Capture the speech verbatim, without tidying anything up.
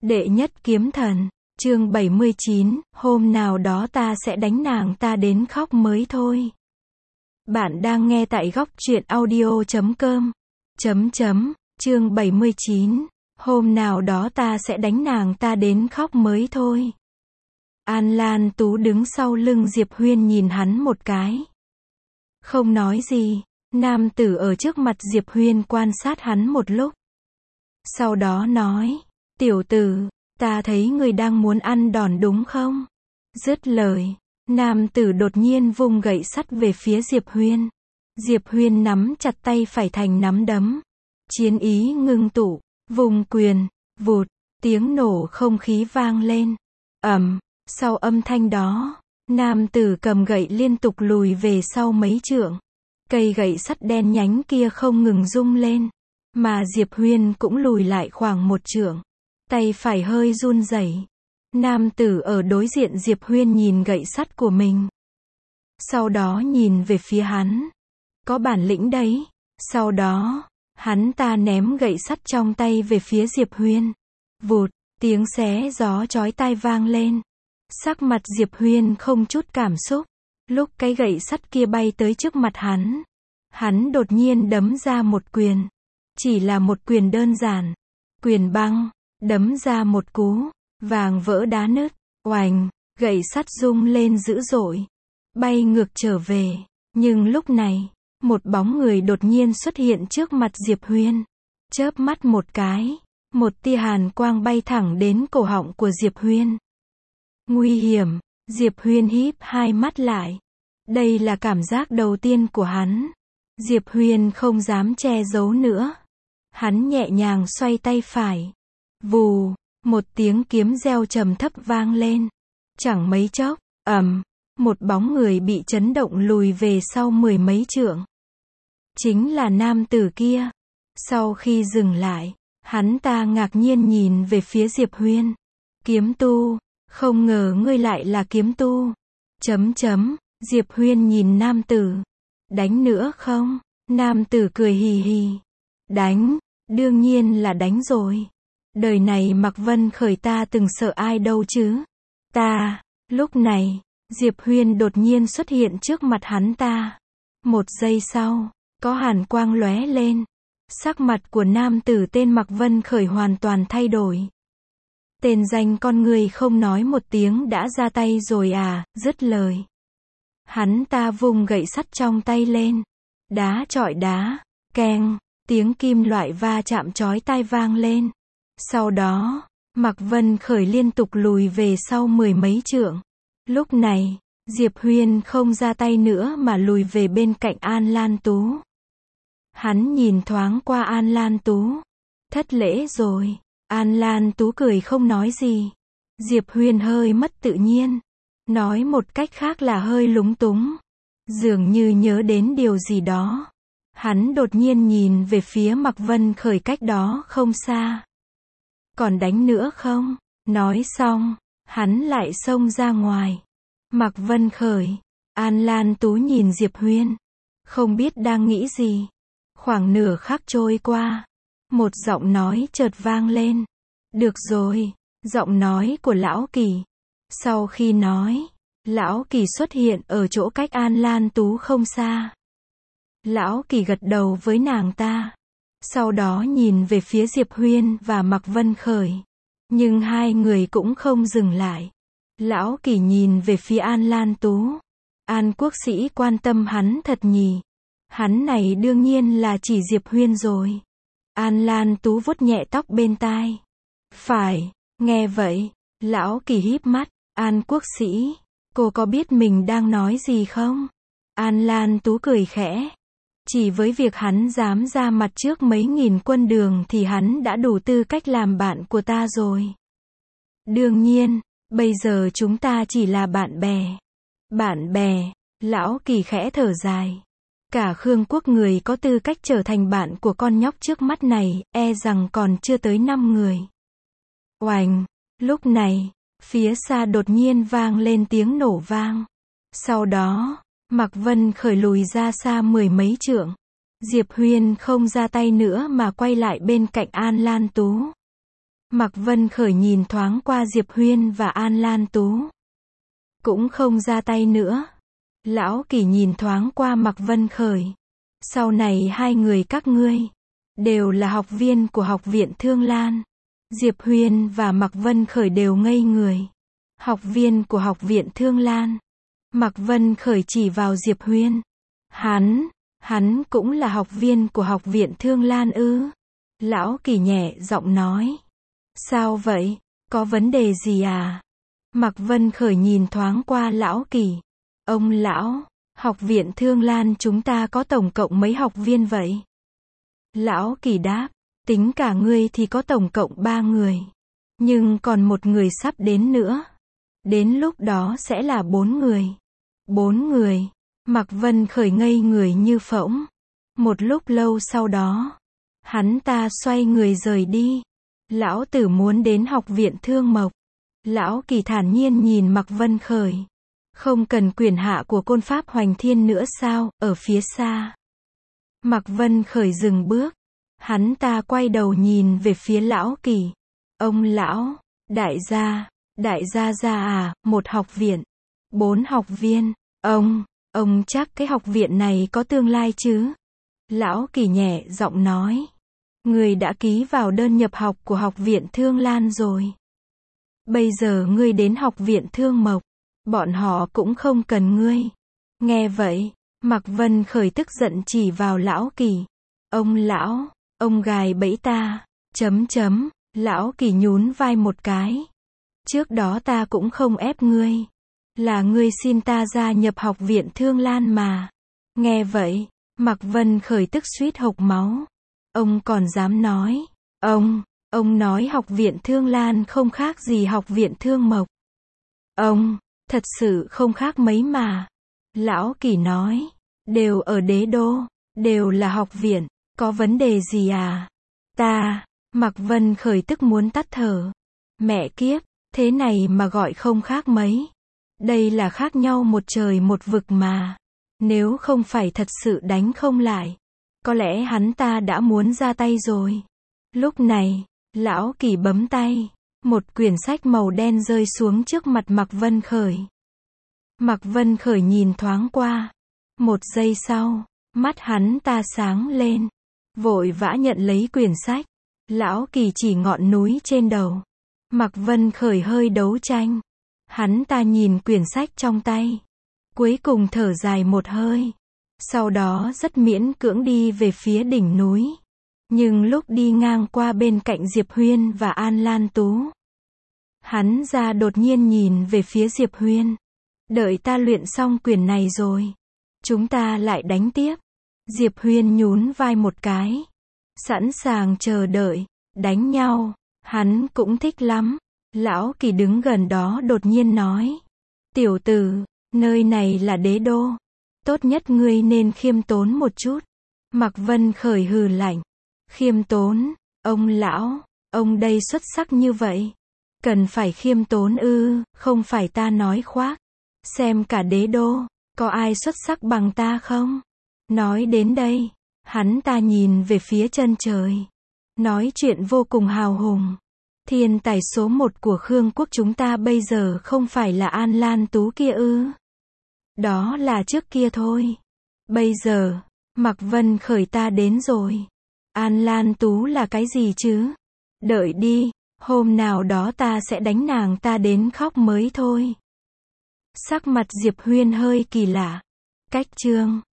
Đệ nhất kiếm thần, chương bảy mươi chín, hôm nào đó ta sẽ đánh nàng ta đến khóc mới thôi. Bạn đang nghe tại góc truyện audio chấm com. Chấm chấm, chương bảy mươi chín, hôm nào đó ta sẽ đánh nàng ta đến khóc mới thôi. An Lan Tú đứng sau lưng Diệp Huyên nhìn hắn một cái. Không nói gì, nam tử ở trước mặt Diệp Huyên quan sát hắn một lúc. Sau đó nói, tiểu tử, ta thấy người đang muốn ăn đòn đúng không? Dứt lời, nam tử đột nhiên vung gậy sắt về phía Diệp Huyên. Diệp Huyên nắm chặt tay phải thành nắm đấm. Chiến ý ngưng tụ, vùng quyền, vụt, tiếng nổ không khí vang lên. Ầm, sau âm thanh đó, nam tử cầm gậy liên tục lùi về sau mấy trượng. Cây gậy sắt đen nhánh kia không ngừng rung lên, mà Diệp Huyên cũng lùi lại khoảng một trượng. Tay phải hơi run rẩy. Nam tử ở đối diện Diệp Huyên nhìn gậy sắt của mình. Sau đó nhìn về phía hắn. Có bản lĩnh đấy. Sau đó, hắn ta ném gậy sắt trong tay về phía Diệp Huyên. Vụt, tiếng xé gió chói tai vang lên. Sắc mặt Diệp Huyên không chút cảm xúc. Lúc cái gậy sắt kia bay tới trước mặt hắn, hắn đột nhiên đấm ra một quyền. Chỉ là một quyền đơn giản. Quyền băng, đấm ra một cú, vàng vỡ đá nứt, oành, gậy sắt rung lên dữ dội, bay ngược trở về. Nhưng lúc này, một bóng người đột nhiên xuất hiện trước mặt Diệp Huyên. Chớp mắt một cái, một tia hàn quang bay thẳng đến cổ họng của Diệp Huyên. Nguy hiểm, Diệp Huyên híp hai mắt lại. Đây là cảm giác đầu tiên của hắn. Diệp Huyên không dám che giấu nữa. Hắn nhẹ nhàng xoay tay phải. Vù, một tiếng kiếm reo trầm thấp vang lên. Chẳng mấy chốc, ầm, một bóng người bị chấn động lùi về sau mười mấy trượng. Chính là nam tử kia. Sau khi dừng lại, hắn ta ngạc nhiên nhìn về phía Diệp Huyên. Kiếm tu, không ngờ ngươi lại là kiếm tu. Chấm chấm, Diệp Huyên nhìn nam tử. Đánh nữa không? Nam tử cười hì hì. Đánh, đương nhiên là đánh rồi. Đời này Mạc Vân Khởi ta từng sợ ai đâu chứ. Ta, lúc này, Diệp Huyên đột nhiên xuất hiện trước mặt hắn ta. Một giây sau, có hàn quang lóe lên. Sắc mặt của nam tử tên Mạc Vân Khởi hoàn toàn thay đổi. Tên danh con người không nói một tiếng đã ra tay rồi à, dứt lời. Hắn ta vung gậy sắt trong tay lên. Đá chọi đá, keng, tiếng kim loại va chạm chói tai vang lên. Sau đó, Mạc Vân Khởi liên tục lùi về sau mười mấy trượng. Lúc này, Diệp Huyên không ra tay nữa mà lùi về bên cạnh An Lan Tú. Hắn nhìn thoáng qua An Lan Tú. Thất lễ rồi. An Lan Tú cười không nói gì. Diệp Huyên hơi mất tự nhiên. Nói một cách khác là hơi lúng túng. Dường như nhớ đến điều gì đó. Hắn đột nhiên nhìn về phía Mạc Vân Khởi cách đó không xa. Còn đánh nữa không? Nói xong, hắn lại xông ra ngoài. Mạc Vân Khởi, An Lan Tú nhìn Diệp Huyên. Không biết đang nghĩ gì. Khoảng nửa khắc trôi qua. Một giọng nói chợt vang lên. Được rồi, giọng nói của Lão Kỳ. Sau khi nói, Lão Kỳ xuất hiện ở chỗ cách An Lan Tú không xa. Lão Kỳ gật đầu với nàng ta. Sau đó nhìn về phía Diệp Huyên và Mạc Vân Khởi. Nhưng hai người cũng không dừng lại. Lão Kỳ nhìn về phía An Lan Tú. An quốc sĩ quan tâm hắn thật nhỉ. Hắn này đương nhiên là chỉ Diệp Huyên rồi. An Lan Tú vuốt nhẹ tóc bên tai. Phải, nghe vậy, Lão Kỳ híp mắt. An quốc sĩ, cô có biết mình đang nói gì không? An Lan Tú cười khẽ. Chỉ với việc hắn dám ra mặt trước mấy nghìn quân đường thì hắn đã đủ tư cách làm bạn của ta rồi. Đương nhiên, bây giờ chúng ta chỉ là bạn bè. Bạn bè, Lão Kỳ khẽ thở dài. Cả Khương quốc người có tư cách trở thành bạn của con nhóc trước mắt này, e rằng còn chưa tới năm người. Oành, lúc này, phía xa đột nhiên vang lên tiếng nổ vang. Sau đó, Mạc Vân Khởi lùi ra xa mười mấy trượng. Diệp Huyên không ra tay nữa mà quay lại bên cạnh An Lan Tú. Mạc Vân Khởi nhìn thoáng qua Diệp Huyên và An Lan Tú. Cũng không ra tay nữa. Lão Kỳ nhìn thoáng qua Mạc Vân Khởi. Sau này hai người các ngươi đều là học viên của học viện Thương Lan. Diệp Huyên và Mạc Vân Khởi đều ngây người. Học viên của học viện Thương Lan. Mạc Vân Khởi chỉ vào Diệp Huyên. Hắn, hắn cũng là học viên của học viện Thương Lan ư? Lão Kỳ nhẹ giọng nói. Sao vậy? Có vấn đề gì à? Mạc Vân Khởi nhìn thoáng qua Lão Kỳ. Ông lão, học viện Thương Lan chúng ta có tổng cộng mấy học viên vậy? Lão Kỳ đáp, tính cả ngươi thì có tổng cộng ba người. Nhưng còn một người sắp đến nữa. Đến lúc đó sẽ là bốn người. Bốn người. Mạc Vân Khởi ngây người như phỗng. Một lúc lâu sau đó, hắn ta xoay người rời đi. Lão tử muốn đến học viện Thương Mộc. Lão Kỳ thản nhiên nhìn Mạc Vân Khởi. Không cần quyền hạ của côn pháp Hoành Thiên nữa sao, ở phía xa. Mạc Vân Khởi dừng bước. Hắn ta quay đầu nhìn về phía Lão Kỳ. Ông lão, đại gia, đại gia gia à, một học viện, bốn học viên, ông, ông chắc cái học viện này có tương lai chứ? Lão Kỳ nhẹ giọng nói. Ngươi đã ký vào đơn nhập học của học viện Thương Lan rồi. Bây giờ ngươi đến học viện Thương Mộc, bọn họ cũng không cần ngươi. Nghe vậy, Mạc Vân Khởi tức giận chỉ vào Lão Kỳ. Ông lão, ông gài bẫy ta, chấm chấm, Lão Kỳ nhún vai một cái. Trước đó ta cũng không ép ngươi. Là ngươi xin ta gia nhập học viện Thương Lan mà. Nghe vậy, Mạc Vân Khởi tức suýt hộc máu. Ông còn dám nói. Ông, ông nói học viện Thương Lan không khác gì học viện Thương Mộc. Ông, thật sự không khác mấy mà. Lão Kỳ nói. Đều ở đế đô, đều là học viện, có vấn đề gì à? Ta, Mạc Vân Khởi tức muốn tắt thở. Mẹ kiếp, thế này mà gọi không khác mấy. Đây là khác nhau một trời một vực mà. Nếu không phải thật sự đánh không lại, có lẽ hắn ta đã muốn ra tay rồi. Lúc này, Lão Kỳ bấm tay. Một quyển sách màu đen rơi xuống trước mặt Mạc Vân Khởi. Mạc Vân Khởi nhìn thoáng qua. Một giây sau, mắt hắn ta sáng lên. Vội vã nhận lấy quyển sách. Lão Kỳ chỉ ngọn núi trên đầu. Mạc Vân Khởi hơi đấu tranh. Hắn ta nhìn quyển sách trong tay. Cuối cùng thở dài một hơi. Sau đó rất miễn cưỡng đi về phía đỉnh núi. Nhưng lúc đi ngang qua bên cạnh Diệp Huyên và An Lan Tú, hắn ra đột nhiên nhìn về phía Diệp Huyên. Đợi ta luyện xong quyển này rồi, chúng ta lại đánh tiếp. Diệp Huyên nhún vai một cái. Sẵn sàng chờ đợi, đánh nhau, hắn cũng thích lắm. Lão Kỳ đứng gần đó đột nhiên nói. Tiểu tử, nơi này là đế đô. Tốt nhất ngươi nên khiêm tốn một chút. Mạc Vân Khởi hừ lạnh. Khiêm tốn, ông lão, ông đây xuất sắc như vậy. Cần phải khiêm tốn ư, không phải ta nói khoác. Xem cả đế đô, có ai xuất sắc bằng ta không? Nói đến đây, hắn ta nhìn về phía chân trời. Nói chuyện vô cùng hào hùng. Thiên tài số một của Khương quốc chúng ta bây giờ không phải là An Lan Tú kia ư? Đó là trước kia thôi. Bây giờ, Mạc Vân Khởi ta đến rồi. An Lan Tú là cái gì chứ? Đợi đi, hôm nào đó ta sẽ đánh nàng ta đến khóc mới thôi. Sắc mặt Diệp Huyên hơi kỳ lạ. Cách chương